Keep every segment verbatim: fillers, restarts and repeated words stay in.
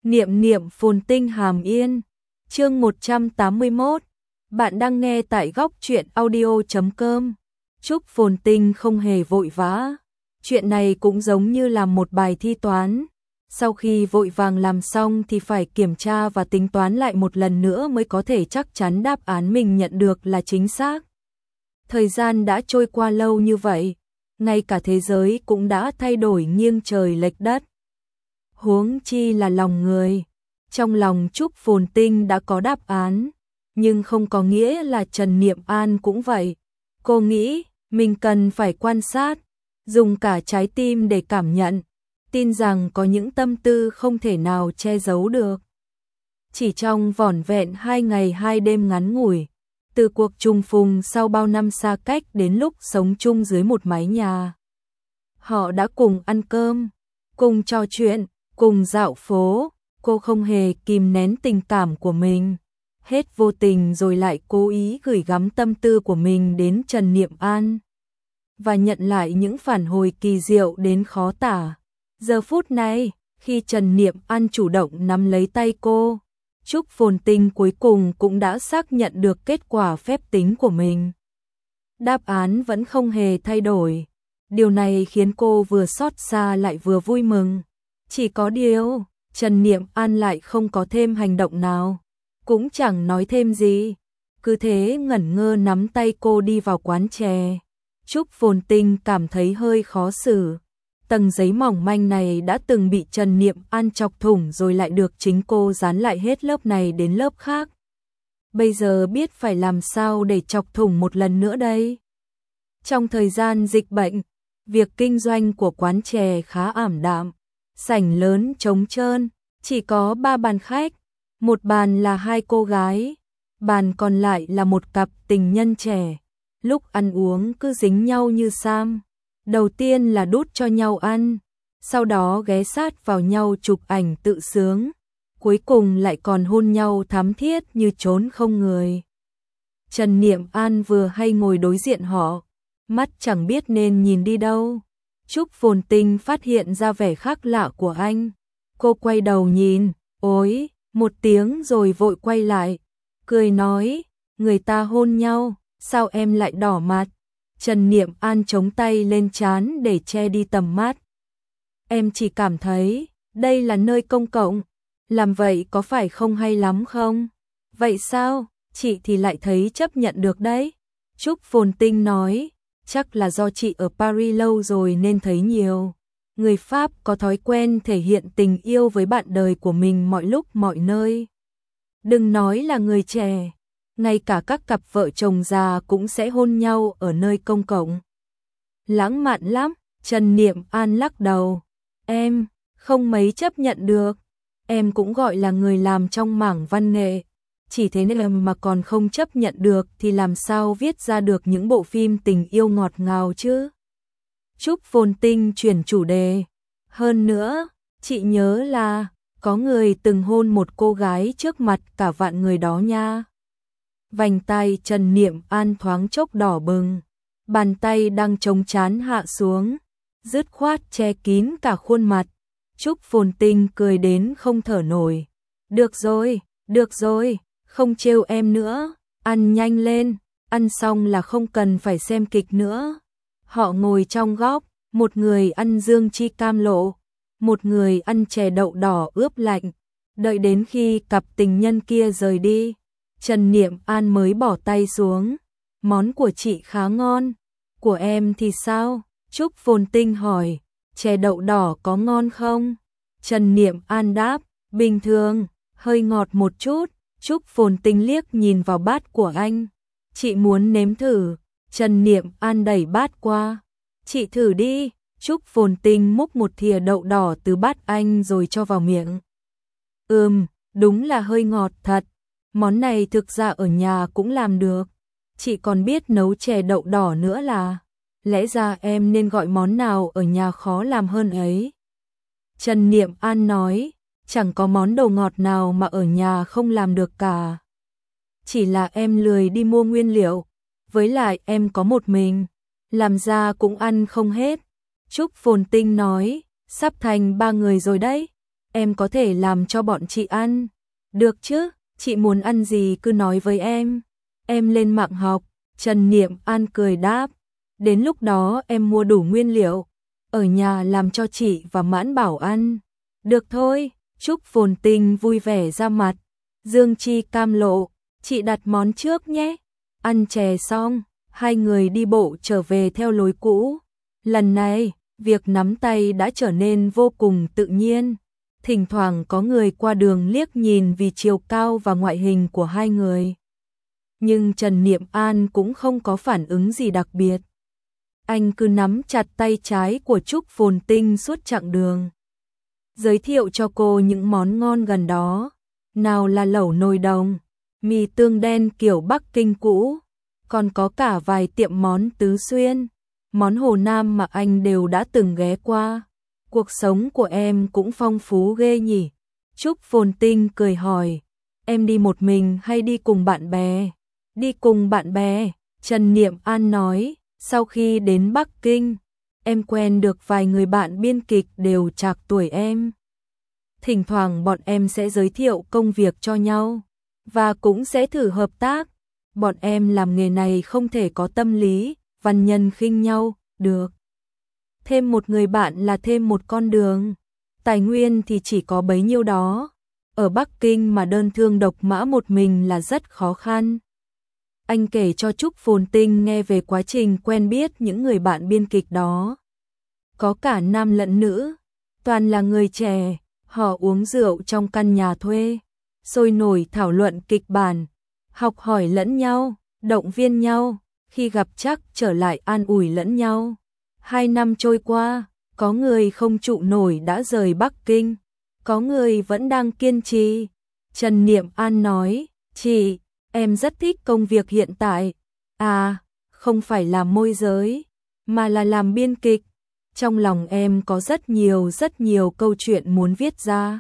Niệm niệm phồn tinh hàm yên. Chương một trăm tám mươi mốt. Bạn đang nghe tại góc truyện audio chấm com. Chúc phồn tinh không hề vội vã. Chuyện này cũng giống như là một bài thi toán. Sau khi vội vàng làm xong thì phải kiểm tra và tính toán lại một lần nữa mới có thể chắc chắn đáp án mình nhận được là chính xác. Thời gian đã trôi qua lâu như vậy, ngay cả thế giới cũng đã thay đổi nghiêng trời lệch đất. Huống chi là lòng người. Trong lòng Trúc Phồn Tinh đã có đáp án, nhưng không có nghĩa là Trần Niệm An cũng vậy. Cô nghĩ mình cần phải quan sát, dùng cả trái tim để cảm nhận, tin rằng có những tâm tư không thể nào che giấu được. Chỉ trong vỏn vẹn hai ngày hai đêm ngắn ngủi, từ cuộc trùng phùng sau bao năm xa cách đến lúc sống chung dưới một mái nhà, họ đã cùng ăn cơm, cùng trò chuyện, cùng dạo phố. Cô không hề kìm nén tình cảm của mình, hết vô tình rồi lại cố ý gửi gắm tâm tư của mình đến Trần Niệm An, và nhận lại những phản hồi kỳ diệu đến khó tả. Giờ phút này, khi Trần Niệm An chủ động nắm lấy tay cô, Trúc Phồn Tinh cuối cùng cũng đã xác nhận được kết quả phép tính của mình. Đáp án vẫn không hề thay đổi. Điều này khiến cô vừa xót xa lại vừa vui mừng. Chỉ có điều, Trần Niệm An lại không có thêm hành động nào, cũng chẳng nói thêm gì, cứ thế ngẩn ngơ nắm tay cô đi vào quán chè. Trúc Phồn Tinh cảm thấy hơi khó xử. Tầng giấy mỏng manh này đã từng bị Trần Niệm An chọc thủng rồi lại được chính cô dán lại hết lớp này đến lớp khác. Bây giờ biết phải làm sao để chọc thủng một lần nữa đây. Trong thời gian dịch bệnh, việc kinh doanh của quán chè khá ảm đạm. Sảnh lớn trống trơn, chỉ có ba bàn khách, một bàn là hai cô gái, bàn còn lại là một cặp tình nhân trẻ. Lúc ăn uống cứ dính nhau như sam, đầu tiên là đút cho nhau ăn, sau đó ghé sát vào nhau chụp ảnh tự sướng, cuối cùng lại còn hôn nhau thắm thiết như trốn không người. Trần Niệm An vừa hay ngồi đối diện họ, mắt chẳng biết nên nhìn đi đâu. Trúc Phồn Tinh phát hiện ra vẻ khác lạ của anh. Cô quay đầu nhìn, ối, một tiếng rồi vội quay lại, cười nói, người ta hôn nhau, sao em lại đỏ mặt? Trần Niệm An chống tay lên trán để che đi tầm mắt. Em chỉ cảm thấy, đây là nơi công cộng, làm vậy có phải không hay lắm không? Vậy sao, chị thì lại thấy chấp nhận được đấy. Trúc Phồn Tinh nói, chắc là do chị ở Paris lâu rồi nên thấy nhiều. Người Pháp có thói quen thể hiện tình yêu với bạn đời của mình mọi lúc mọi nơi. Đừng nói là người trẻ, ngay cả các cặp vợ chồng già cũng sẽ hôn nhau ở nơi công cộng. Lãng mạn lắm, Trần Niệm An lắc đầu. Em, không mấy chấp nhận được. Em cũng gọi là người làm trong mảng văn nghệ. Chỉ thế nên mà còn không chấp nhận được thì làm sao viết ra được những bộ phim tình yêu ngọt ngào chứ? Trúc Phồn Tinh chuyển chủ đề. Hơn nữa, chị nhớ là có người từng hôn một cô gái trước mặt cả vạn người đó nha. Vành tay Trần Niệm An thoáng chốc đỏ bừng, bàn tay đang chống trán hạ xuống, dứt khoát che kín cả khuôn mặt. Trúc Phồn Tinh cười đến không thở nổi. Được rồi, được rồi. Không trêu em nữa, ăn nhanh lên, ăn xong là không cần phải xem kịch nữa. Họ ngồi trong góc, một người ăn dương chi cam lộ, một người ăn chè đậu đỏ ướp lạnh. Đợi đến khi cặp tình nhân kia rời đi, Trần Niệm An mới bỏ tay xuống. Món của chị khá ngon, của em thì sao? Trúc Phồn Tinh hỏi, chè đậu đỏ có ngon không? Trần Niệm An đáp, bình thường, hơi ngọt một chút. Trúc Phồn Tinh liếc nhìn vào bát của anh. Chị muốn nếm thử. Trần Niệm An đẩy bát qua. Chị thử đi. Trúc Phồn Tinh múc một thìa đậu đỏ từ bát anh rồi cho vào miệng. Ừm, đúng là hơi ngọt thật. Món này thực ra ở nhà cũng làm được. Chị còn biết nấu chè đậu đỏ nữa là. Lẽ ra em nên gọi món nào ở nhà khó làm hơn ấy. Trần Niệm An nói. Chẳng có món đồ ngọt nào mà ở nhà không làm được cả. Chỉ là em lười đi mua nguyên liệu, với lại em có một mình, làm ra cũng ăn không hết. Trúc Phồn Tinh nói, sắp thành ba người rồi đấy. em có thể làm cho bọn chị ăn. Được chứ, chị muốn ăn gì cứ nói với em. Em lên mạng học, Trần Niệm An cười đáp. Đến lúc đó em mua đủ nguyên liệu, ở nhà làm cho chị và Mãn Bảo ăn. Được thôi, Trúc Phồn Tinh vui vẻ ra mặt. Dương Chi cam lộ, chị đặt món trước nhé. Ăn chè xong, hai người đi bộ trở về theo lối cũ. Lần này, việc nắm tay đã trở nên vô cùng tự nhiên. Thỉnh thoảng có người qua đường liếc nhìn vì chiều cao và ngoại hình của hai người. Nhưng Trần Niệm An cũng không có phản ứng gì đặc biệt. Anh cứ nắm chặt tay trái của Trúc Phồn Tinh suốt chặng đường. Giới thiệu cho cô những món ngon gần đó. Nào là lẩu nồi đồng, mì tương đen kiểu Bắc Kinh cũ, còn có cả vài tiệm món tứ xuyên, món Hồ Nam mà anh đều đã từng ghé qua. Cuộc sống của em cũng phong phú ghê nhỉ? Trúc Phồn Tinh cười hỏi, em đi một mình hay đi cùng bạn bè? Đi cùng bạn bè, Trần Niệm An nói, sau khi đến Bắc Kinh, em quen được vài người bạn biên kịch đều trạc tuổi em. Thỉnh thoảng bọn em sẽ giới thiệu công việc cho nhau, và cũng sẽ thử hợp tác. Bọn em làm nghề này không thể có tâm lý, văn nhân khinh nhau, được. Thêm một người bạn là thêm một con đường. Tài nguyên thì chỉ có bấy nhiêu đó. Ở Bắc Kinh mà đơn thương độc mã một mình là rất khó khăn. Anh kể cho Trúc Phồn Tinh nghe về quá trình quen biết những người bạn biên kịch đó. Có cả nam lẫn nữ, toàn là người trẻ, họ uống rượu trong căn nhà thuê, sôi nổi thảo luận kịch bản, học hỏi lẫn nhau, động viên nhau, khi gặp chắc trở lại an ủi lẫn nhau. Hai năm trôi qua, có người không trụ nổi đã rời Bắc Kinh, có người vẫn đang kiên trì. Trần Niệm An nói, chị, em rất thích công việc hiện tại. À, không phải làm môi giới, mà là làm biên kịch. Trong lòng em có rất nhiều rất nhiều câu chuyện muốn viết ra.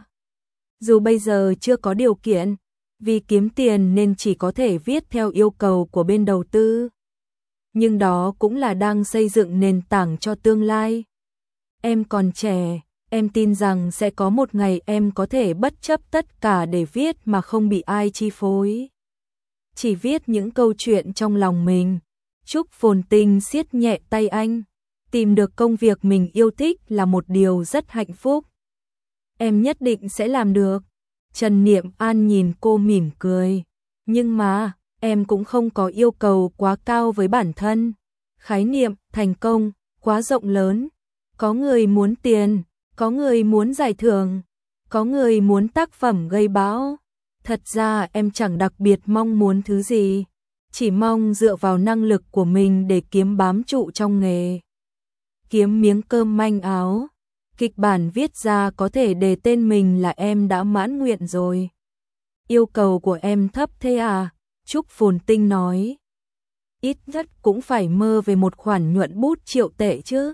Dù bây giờ chưa có điều kiện, vì kiếm tiền nên chỉ có thể viết theo yêu cầu của bên đầu tư. Nhưng đó cũng là đang xây dựng nền tảng cho tương lai. Em còn trẻ, em tin rằng sẽ có một ngày em có thể bất chấp tất cả để viết mà không bị ai chi phối. Chỉ viết những câu chuyện trong lòng mình. Trúc Phồn Tinh siết nhẹ tay anh. Tìm được công việc mình yêu thích là một điều rất hạnh phúc. Em nhất định sẽ làm được. Trần Niệm An nhìn cô mỉm cười. Nhưng mà, em cũng không có yêu cầu quá cao với bản thân. Khái niệm, thành công, quá rộng lớn. Có người muốn tiền, có người muốn giải thưởng, có người muốn tác phẩm gây bão. Thật ra em chẳng đặc biệt mong muốn thứ gì. Chỉ mong dựa vào năng lực của mình để kiếm bám trụ trong nghề. Kiếm miếng cơm manh áo. Kịch bản viết ra có thể đề tên mình là em đã mãn nguyện rồi. Yêu cầu của em thấp thế à? Trúc Phồn Tinh nói. Ít nhất cũng phải mơ về một khoản nhuận bút triệu tệ chứ.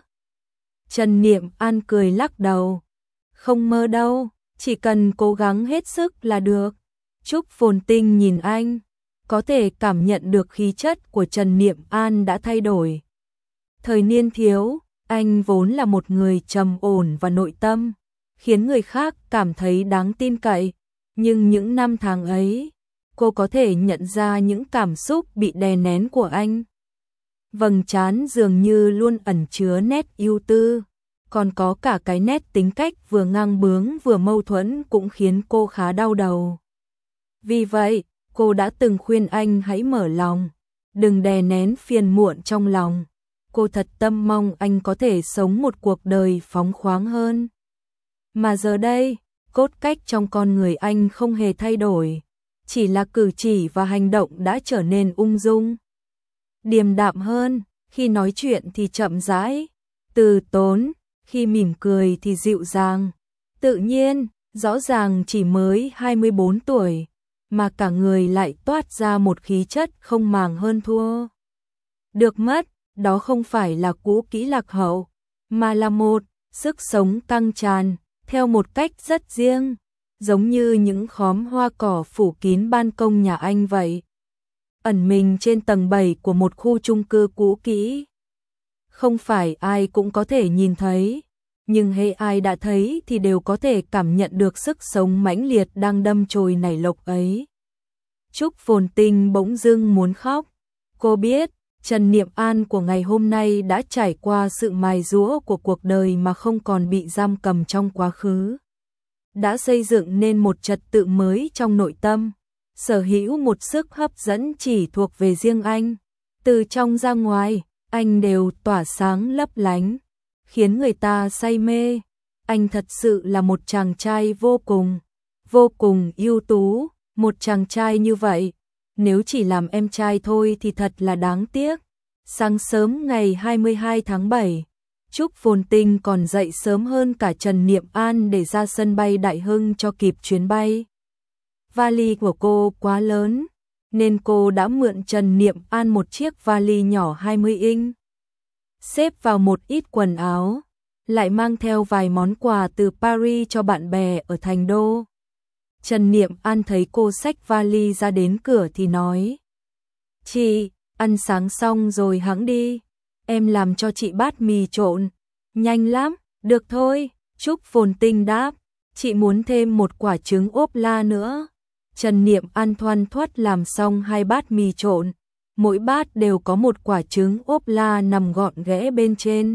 Trần Niệm An cười lắc đầu. Không mơ đâu, chỉ cần cố gắng hết sức là được. Trúc Phồn Tinh nhìn anh, có thể cảm nhận được khí chất của Trần Niệm An đã thay đổi. Thời niên thiếu, anh vốn là một người trầm ổn và nội tâm, khiến người khác cảm thấy đáng tin cậy. Nhưng những năm tháng ấy, cô có thể nhận ra những cảm xúc bị đè nén của anh. Vầng trán dường như luôn ẩn chứa nét ưu tư, còn có cả cái nét tính cách vừa ngang bướng vừa mâu thuẫn cũng khiến cô khá đau đầu. Vì vậy, cô đã từng khuyên anh hãy mở lòng, đừng đè nén phiền muộn trong lòng. Cô thật tâm mong anh có thể sống một cuộc đời phóng khoáng hơn. Mà giờ đây, cốt cách trong con người anh không hề thay đổi, chỉ là cử chỉ và hành động đã trở nên ung dung, điềm đạm hơn, khi nói chuyện thì chậm rãi, từ tốn, khi mỉm cười thì dịu dàng, tự nhiên, rõ ràng chỉ mới hai mươi bốn tuổi, mà cả người lại toát ra một khí chất không màng hơn thua. Được mất, đó không phải là cũ kỹ lạc hậu, mà là một sức sống căng tràn, theo một cách rất riêng, giống như những khóm hoa cỏ phủ kín ban công nhà anh vậy. Ẩn mình trên tầng bảy của một khu chung cư cũ kỹ. Không phải ai cũng có thể nhìn thấy, nhưng hễ ai đã thấy thì đều có thể cảm nhận được sức sống mãnh liệt đang đâm chồi nảy lộc ấy. Trúc Phồn Tinh bỗng dưng muốn khóc. Cô biết, Trần Niệm An của ngày hôm nay đã trải qua sự mài giũa của cuộc đời mà không còn bị giam cầm trong quá khứ. Đã xây dựng nên một trật tự mới trong nội tâm, sở hữu một sức hấp dẫn chỉ thuộc về riêng anh. Từ trong ra ngoài, anh đều tỏa sáng lấp lánh, khiến người ta say mê. Anh thật sự là một chàng trai vô cùng, vô cùng ưu tú. Một chàng trai như vậy, nếu chỉ làm em trai thôi thì thật là đáng tiếc. Sáng sớm ngày hai mươi hai tháng bảy, Trúc Phồn Tinh còn dậy sớm hơn cả Trần Niệm An để ra sân bay Đại Hưng cho kịp chuyến bay. Vali của cô quá lớn, nên cô đã mượn Trần Niệm An một chiếc vali nhỏ hai mươi inch. Xếp vào một ít quần áo, lại mang theo vài món quà từ Paris cho bạn bè ở Thành Đô. Trần Niệm An thấy cô xách vali ra đến cửa thì nói: "Chị, ăn sáng xong rồi hẵng đi, em làm cho chị bát mì trộn." "Nhanh lắm." "Được thôi." Trúc Phồn Tinh đáp, "Chị muốn thêm một quả trứng ốp la nữa." Trần Niệm An thoăn thoắt làm xong hai bát mì trộn, mỗi bát đều có một quả trứng ốp la nằm gọn ghẽ bên trên.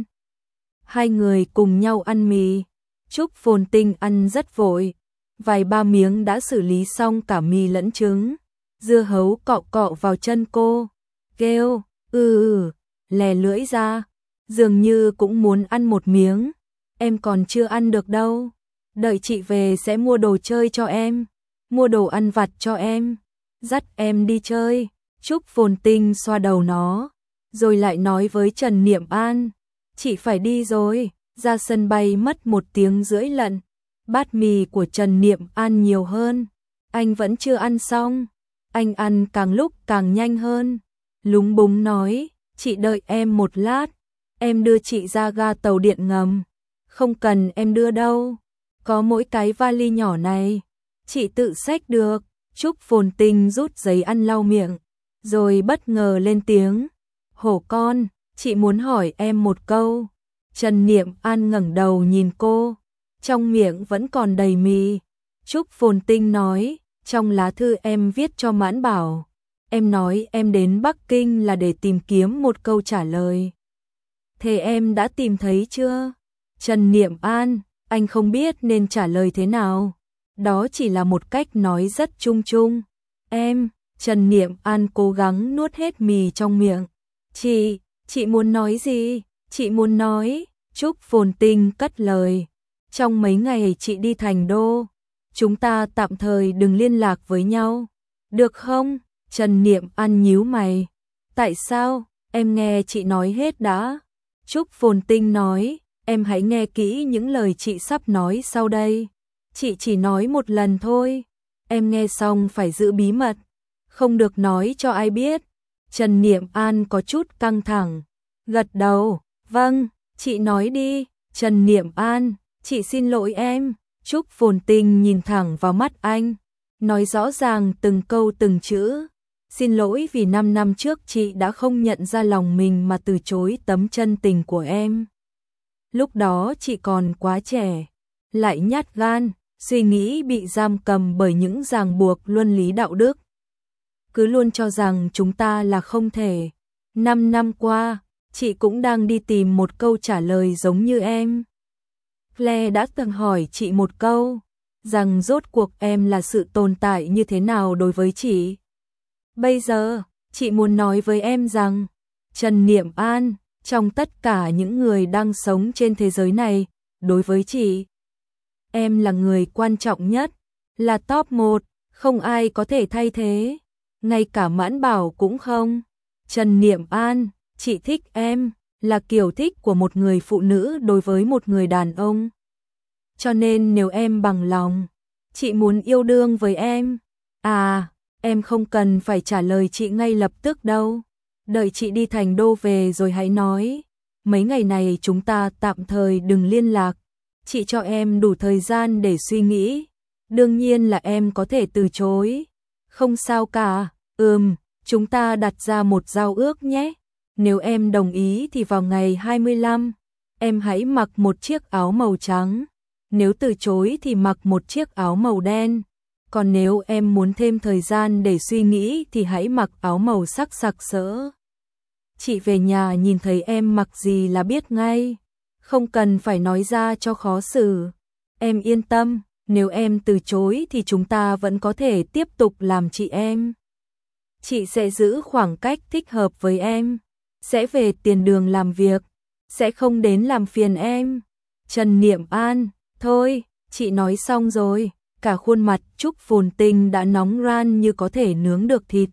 Hai người cùng nhau ăn mì. Trúc Phồn Tinh ăn rất vội, vài ba miếng đã xử lý xong cả mì lẫn trứng. Dưa hấu cọ cọ vào chân cô, kêu ừ ừ, lè lưỡi ra, dường như cũng muốn ăn một miếng. "Em còn chưa ăn được đâu, đợi chị về sẽ mua đồ chơi cho em, mua đồ ăn vặt cho em, dắt em đi chơi." Trúc Phồn Tinh xoa đầu nó, rồi lại nói với Trần Niệm An: "Chị phải đi rồi." Ra sân bay mất một tiếng rưỡi lận. Bát mì của Trần Niệm An nhiều hơn, anh vẫn chưa ăn xong. Anh ăn càng lúc càng nhanh hơn, lúng búng nói: "Chị đợi em một lát, em đưa chị ra ga tàu điện ngầm." "Không cần em đưa đâu, có mỗi cái vali nhỏ này, chị tự xách được." Trúc Phồn Tinh rút giấy ăn lau miệng, rồi bất ngờ lên tiếng: "Hổ con, chị muốn hỏi em một câu." Trần Niệm An ngẩng đầu nhìn cô, trong miệng vẫn còn đầy mì. Trúc Phồn Tinh nói: "Trong lá thư em viết cho Mãn Bảo, em nói em đến Bắc Kinh là để tìm kiếm một câu trả lời. Thế em đã tìm thấy chưa?" Trần Niệm An: "Anh không biết nên trả lời thế nào. Đó chỉ là một cách nói rất chung chung. Em..." Trần Niệm An cố gắng nuốt hết mì trong miệng. "Chị, chị muốn nói gì?" "Chị muốn nói..." Trúc Phồn Tinh cất lời: "Trong mấy ngày chị đi Thành Đô, chúng ta tạm thời đừng liên lạc với nhau, được không?" Trần Niệm An nhíu mày: "Tại sao?" "Em nghe chị nói hết đã." Trúc Phồn Tinh nói: "Em hãy nghe kỹ những lời chị sắp nói sau đây. Chị chỉ nói một lần thôi, em nghe xong phải giữ bí mật, không được nói cho ai biết." Trần Niệm An có chút căng thẳng, gật đầu: "Vâng, chị nói đi." Trần Niệm An: "Chị xin lỗi em." Trúc Phồn Tinh nhìn thẳng vào mắt anh, nói rõ ràng từng câu từng chữ: "Xin lỗi vì năm năm trước chị đã không nhận ra lòng mình mà từ chối tấm chân tình của em. Lúc đó chị còn quá trẻ, lại nhát gan, suy nghĩ bị giam cầm bởi những ràng buộc luân lý đạo đức. Cứ luôn cho rằng chúng ta là không thể. Năm năm qua, chị cũng đang đi tìm một câu trả lời giống như em. Claire đã từng hỏi chị một câu, rằng rốt cuộc em là sự tồn tại như thế nào đối với chị. Bây giờ, chị muốn nói với em rằng, Trần Niệm An, trong tất cả những người đang sống trên thế giới này, đối với chị, em là người quan trọng nhất, là top một, không ai có thể thay thế, ngay cả Mãn Bảo cũng không. Trần Niệm An, chị thích em, là kiểu thích của một người phụ nữ đối với một người đàn ông. Cho nên nếu em bằng lòng, chị muốn yêu đương với em. À, em không cần phải trả lời chị ngay lập tức đâu. Đợi chị đi Thành Đô về rồi hãy nói. Mấy ngày này chúng ta tạm thời đừng liên lạc. Chị cho em đủ thời gian để suy nghĩ. Đương nhiên là em có thể từ chối. Không sao cả. Ừm, chúng ta đặt ra một giao ước nhé. Nếu em đồng ý thì vào ngày hai mươi lăm, em hãy mặc một chiếc áo màu trắng, nếu từ chối thì mặc một chiếc áo màu đen, còn nếu em muốn thêm thời gian để suy nghĩ thì hãy mặc áo màu sắc sặc sỡ. Chị về nhà nhìn thấy em mặc gì là biết ngay, không cần phải nói ra cho khó xử. Em yên tâm, nếu em từ chối thì chúng ta vẫn có thể tiếp tục làm chị em. Chị sẽ giữ khoảng cách thích hợp với em, sẽ về tiền đường làm việc, sẽ không đến làm phiền em. Trần Niệm An, thôi, chị nói xong rồi, cả khuôn mặt Trúc Phồn Tinh đã nóng ran như có thể nướng được thịt.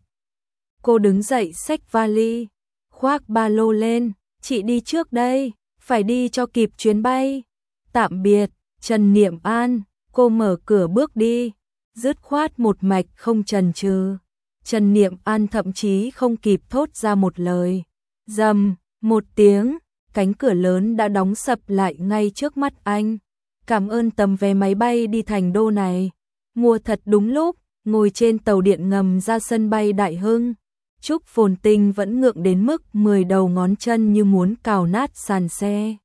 Cô đứng dậy xách vali, khoác ba lô lên, chị đi trước đây, phải đi cho kịp chuyến bay. Tạm biệt, Trần Niệm An, cô mở cửa bước đi, dứt khoát một mạch không chần chừ. Trần Niệm An thậm chí không kịp thốt ra một lời. Rầm, một tiếng, cánh cửa lớn đã đóng sập lại ngay trước mắt anh. Cảm ơn tấm vé máy bay đi Thành Đô này. Mua thật đúng lúc, ngồi trên tàu điện ngầm ra sân bay Đại Hưng. Trúc Phồn Tinh vẫn ngượng đến mức mười đầu ngón chân như muốn cào nát sàn xe.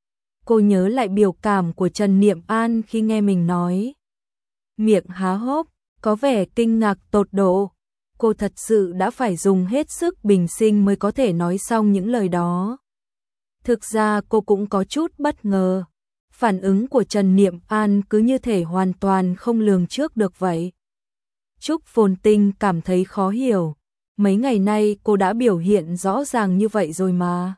Cô nhớ lại biểu cảm của Trần Niệm An khi nghe mình nói. Miệng há hốc, có vẻ kinh ngạc tột độ. Cô thật sự đã phải dùng hết sức bình sinh mới có thể nói xong những lời đó. Thực ra cô cũng có chút bất ngờ. Phản ứng của Trần Niệm An cứ như thể hoàn toàn không lường trước được vậy. Trúc Phồn Tinh cảm thấy khó hiểu. Mấy ngày nay cô đã biểu hiện rõ ràng như vậy rồi mà.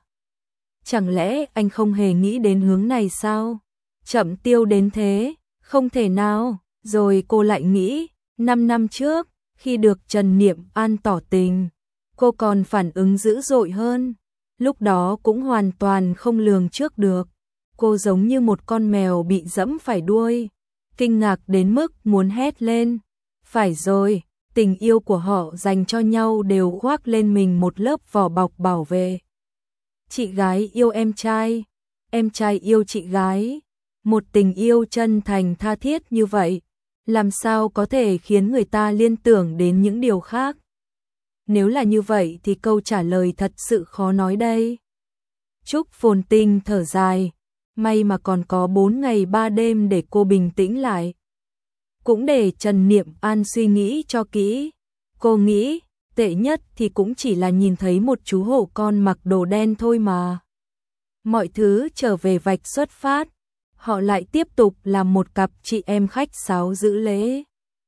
Chẳng lẽ anh không hề nghĩ đến hướng này sao? Chậm tiêu đến thế, không thể nào. Rồi cô lại nghĩ, năm năm trước, khi được Trần Niệm An tỏ tình, cô còn phản ứng dữ dội hơn. Lúc đó cũng hoàn toàn không lường trước được. Cô giống như một con mèo bị dẫm phải đuôi, kinh ngạc đến mức muốn hét lên. Phải rồi, tình yêu của họ dành cho nhau đều khoác lên mình một lớp vỏ bọc bảo vệ. Chị gái yêu em trai, em trai yêu chị gái. Một tình yêu chân thành tha thiết như vậy, làm sao có thể khiến người ta liên tưởng đến những điều khác? Nếu là như vậy thì câu trả lời thật sự khó nói đây. Trúc Phồn Tinh thở dài, may mà còn có bốn ngày ba đêm để cô bình tĩnh lại. Cũng để Trần Niệm An suy nghĩ cho kỹ. Cô nghĩ, tệ nhất thì cũng chỉ là nhìn thấy một chú hổ con mặc đồ đen thôi mà. Mọi thứ trở về vạch xuất phát, họ lại tiếp tục làm một cặp chị em khách sáo giữ lễ.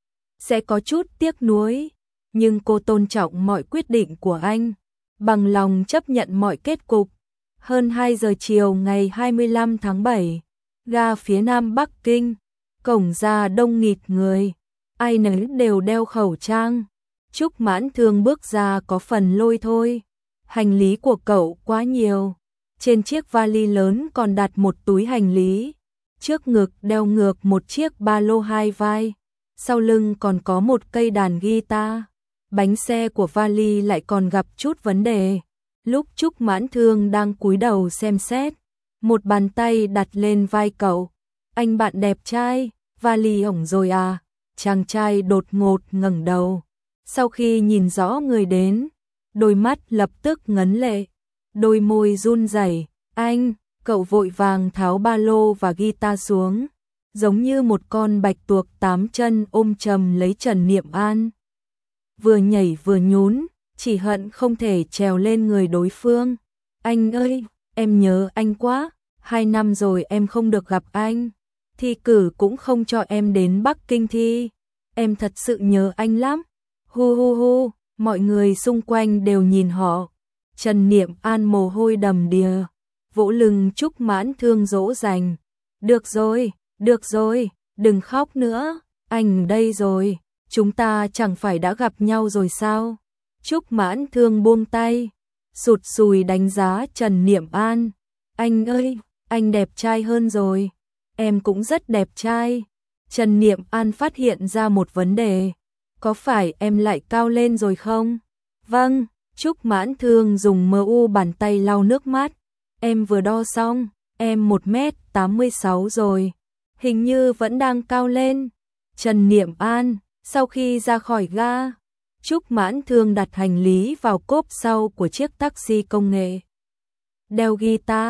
Sẽ có chút tiếc nuối, nhưng cô tôn trọng mọi quyết định của anh, bằng lòng chấp nhận mọi kết cục. Hơn hai giờ chiều ngày hai mươi lăm tháng bảy, ga phía nam Bắc Kinh, cổng ra đông nghịt người, ai nấy đều đeo khẩu trang. Trúc Mãn Thương bước ra có phần lôi thôi, hành lý của cậu quá nhiều. Trên chiếc vali lớn còn đặt một túi hành lý, trước ngực đeo ngược một chiếc ba lô hai vai, sau lưng còn có một cây đàn guitar. Bánh xe của vali lại còn gặp chút vấn đề. Lúc Trúc Mãn Thương đang cúi đầu xem xét, một bàn tay đặt lên vai cậu. Anh bạn đẹp trai, vali hỏng rồi à? Chàng trai đột ngột ngẩng đầu. Sau khi nhìn rõ người đến, đôi mắt lập tức ngấn lệ, đôi môi run rẩy. Anh, cậu vội vàng tháo ba lô và guitar xuống, giống như một con bạch tuộc tám chân ôm chầm lấy Trần Niệm An. Vừa nhảy vừa nhún, chỉ hận không thể trèo lên người đối phương. Anh ơi, em nhớ anh quá, hai năm rồi em không được gặp anh. Thi cử cũng không cho em đến Bắc Kinh thi. Em thật sự nhớ anh lắm. Hu hu hu, mọi người xung quanh đều nhìn họ. Trần Niệm An mồ hôi đầm đìa, vỗ lưng Trúc Mãn Thương dỗ dành. Được rồi, được rồi, đừng khóc nữa, anh đây rồi, chúng ta chẳng phải đã gặp nhau rồi sao? Trúc Mãn Thương buông tay, sụt sùi đánh giá Trần Niệm An. Anh ơi, anh đẹp trai hơn rồi, em cũng rất đẹp trai. Trần Niệm An phát hiện ra một vấn đề. Có phải em lại cao lên rồi không? Vâng, Trúc Mãn Thương dùng mờ u bàn tay lau nước mắt. Em vừa đo xong, em một mét tám mươi sáu rồi. Hình như vẫn đang cao lên. Trần Niệm An, sau khi ra khỏi ga, Trúc Mãn Thương đặt hành lý vào cốp sau của chiếc taxi công nghệ. Đeo guitar,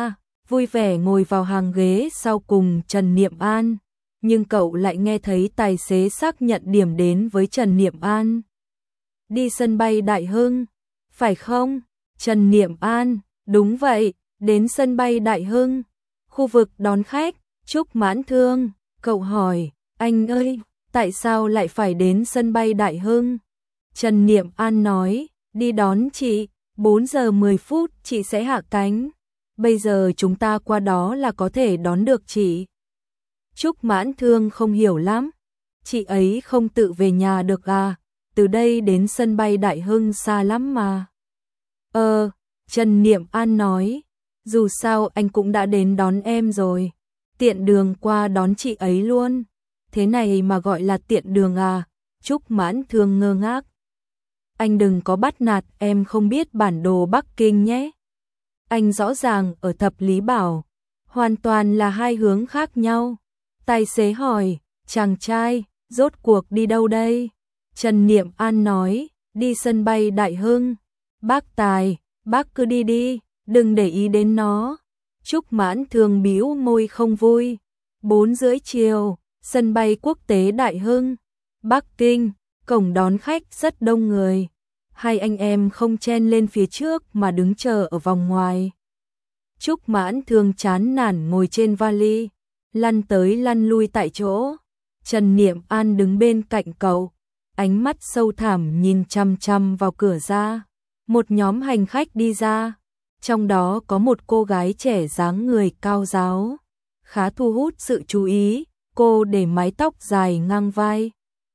vui vẻ ngồi vào hàng ghế sau cùng Trần Niệm An, nhưng cậu lại nghe thấy tài xế xác nhận điểm đến với Trần Niệm An. Đi sân bay Đại Hưng, phải không? Trần Niệm An, đúng vậy, đến sân bay Đại Hưng. Khu vực đón khách, Trúc Mãn Thương, cậu hỏi, anh ơi, tại sao lại phải đến sân bay Đại Hưng? Trần Niệm An nói, đi đón chị, bốn giờ mười phút chị sẽ hạ cánh. Bây giờ chúng ta qua đó là có thể đón được chị. Trúc Mãn Thương không hiểu lắm. Chị ấy không tự về nhà được à? Từ đây đến sân bay Đại Hưng xa lắm mà. Ờ, Trần Niệm An nói, dù sao anh cũng đã đến đón em rồi. Tiện đường qua đón chị ấy luôn. Thế này mà gọi là tiện đường à? Trúc Mãn Thương ngơ ngác. Anh đừng có bắt nạt em không biết bản đồ Bắc Kinh nhé. Anh rõ ràng ở Thập Lý Bảo, hoàn toàn là hai hướng khác nhau. Tài xế hỏi, chàng trai, rốt cuộc đi đâu đây? Trần Niệm An nói, đi sân bay Đại Hưng. Bác Tài, bác cứ đi đi, đừng để ý đến nó. Trúc Mãn Thương bĩu môi không vui. Bốn rưỡi chiều, sân bay quốc tế Đại Hưng, Bắc Kinh, cổng đón khách rất đông người. Hai anh em không chen lên phía trước mà đứng chờ ở vòng ngoài. Trúc Mãn Thương chán nản ngồi trên vali, lăn tới lăn lui tại chỗ. Trần Niệm An đứng bên cạnh cậu, ánh mắt sâu thẳm nhìn chăm chăm vào cửa ra. Một nhóm hành khách đi ra, trong đó có một cô gái trẻ dáng người cao ráo, khá thu hút sự chú ý. Cô để mái tóc dài ngang vai,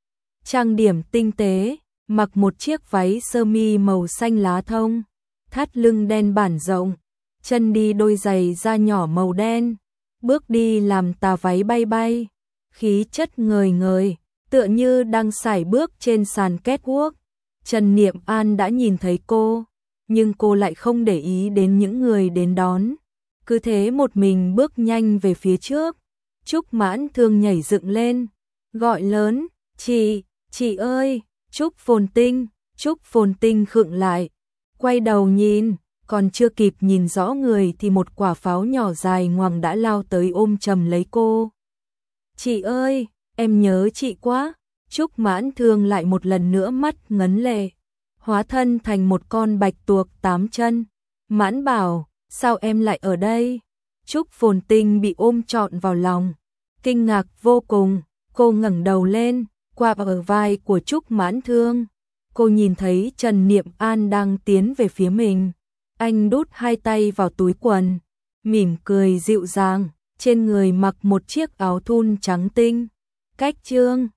trang điểm tinh tế, mặc một chiếc váy sơ mi màu xanh lá thông, thắt lưng đen bản rộng, chân đi đôi giày da nhỏ màu đen, bước đi làm tà váy bay bay, khí chất ngời ngời, tựa như đang sải bước trên sàn catwalk. Trần Niệm An đã nhìn thấy cô, nhưng cô lại không để ý đến những người đến đón, cứ thế một mình bước nhanh về phía trước. Trúc Mãn Thương nhảy dựng lên, gọi lớn, chị, chị ơi, Trúc Phồn Tinh. Trúc Phồn Tinh khựng lại, quay đầu nhìn, còn chưa kịp nhìn rõ người thì một quả pháo nhỏ dài ngoằng đã lao tới ôm chầm lấy cô. Chị ơi, em nhớ chị quá. Trúc Mãn Thương lại một lần nữa mắt ngấn lệ, hóa thân thành một con bạch tuộc tám chân. Mãn Bảo, sao em lại ở đây? Trúc Phồn Tinh bị ôm trọn vào lòng, kinh ngạc vô cùng. Cô ngẩng đầu lên, qua bờ vai của Trúc Mãn Thương. Cô nhìn thấy Trần Niệm An đang tiến về phía mình. Anh đút hai tay vào túi quần, mỉm cười dịu dàng, trên người mặc một chiếc áo thun trắng tinh. Cách chương